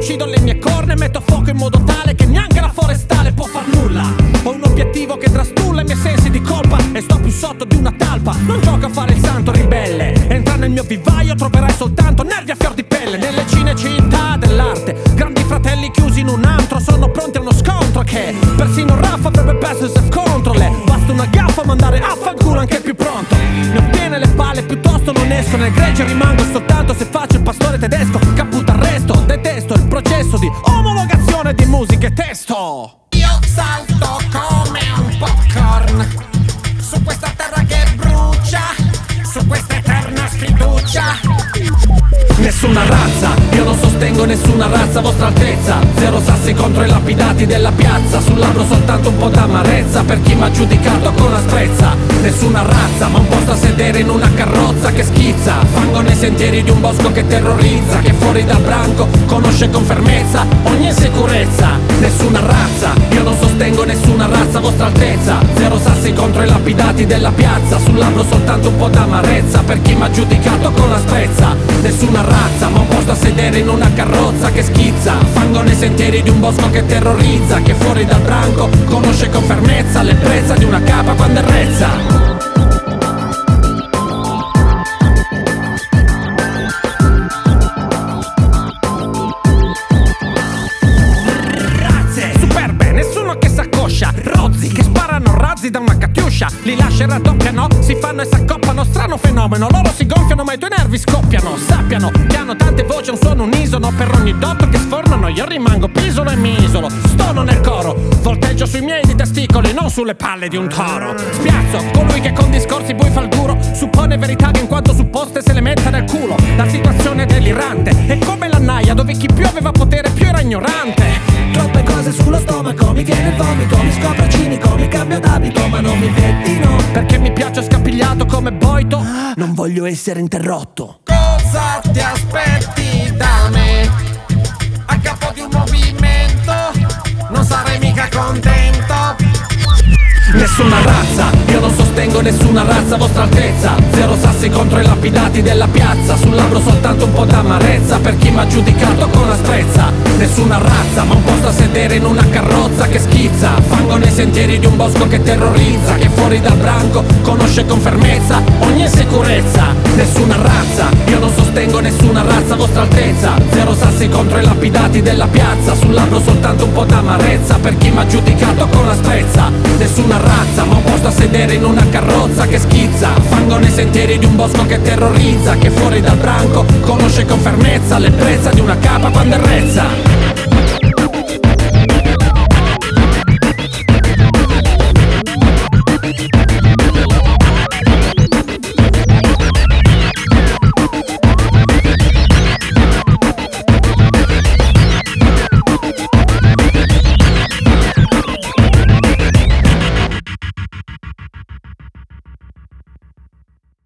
uccido le mie corna e metto fuoco in modo tale che neanche la forestale può far nulla. Ho un obiettivo che trastulla i miei sensi di colpa e sto più sotto di una talpa. Non gioco a fare il santo ribelle, entra nel mio vivaio troverai soltanto nervi a fior di pelle. Nelle cinecittà dell'arte, grandi fratelli chiusi in un antro sono pronti a uno scontro che persino Raffa avrebbe perso il self-control. Basta una gaffa mandare a fanculo anche il più pronto. Mi ottiene le palle, piuttosto non esco nel gregge, rimango soltanto se faccio il pastore tedesco. Caputo arresto, detesto il processo di omologazione di musica e testo. Io salto come un popcorn su questa terra che brucia, su questa eterna sfiducia. Nessuna razza, io non sostengo nessuna razza, vostra altezza. Zero sassi contro i lapidati della piazza. Sul labbro soltanto un po' d'amarezza per chi m'ha giudicato con asprezza. Nessuna razza, ma un posto a sedere in una carrozza che schizza. Fango nei sentieri di un bosco che terrorizza, che fuori dal branco conosce con fermezza ogni insicurezza. Nessuna razza, io non sostengo nessuna razza, vostra altezza. Zero sassi contro i lapidati della piazza. Sul labbro soltanto un po' d'amarezza per chi m'ha giudicato con asprezza. Nessuna razza, ma un posto a sedere in una carrozza che schizza. Fango nei sentieri di un bosco che terrorizza, che fuori dal branco conosce con fermezza l'ebbrezza di una capa quando errezza. Rozzi che sparano razzi da una catiuscia, li lascia e raddoppiano, si fanno e s'accoppano, strano fenomeno. Loro si gonfiano ma i tuoi nervi scoppiano. Sappiano che hanno tante voci, un suono unisono. Per ogni dotto che sfornano io rimango pisolo e mi isolo. Stono nel coro, volteggio sui miei di testicoli, non sulle palle di un toro. Spiazzo colui che con discorsi bui fa il duro, suppone verità che in quanto supposte se le metta nel culo. La situazione è delirante, è come la naia dove chi più aveva potere più era ignorante. Troppe cose sullo stomaco, mi viene il vomito, mi scopro cinico, mi cambio d'abito ma non mi pettino. Perché mi piace scapigliato come Boito, non voglio essere interrotto. Cosa ti aspetti da me? A capo di un movimento non sarei mica contento. Nessuna razza, io non sostengo nessuna razza, vostra altezza. Zero sassi contro i lapidati della piazza. Sul labbro soltanto un po' d'amarezza per chi m'ha giudicato con asprezza. Nessuna razza, ma un posto a sedere in una carrozza che schizza. Fango nei sentieri di un bosco che terrorizza, che fuori dal branco conosce con fermezza ogni insicurezza. Nessuna razza, io non sostengo nessuna razza, vostra altezza. Zero sassi contro i lapidati della piazza. Sul labbro soltanto un po' d'amarezza per chi m'ha giudicato con asprezza. Nessuna razza, ma un posto a sedere in una carrozza che schizza. Fango nei sentieri di un bosco che terrorizza, che fuori dal branco conosce con fermezza l'ebbrezza di una capa quando errezza.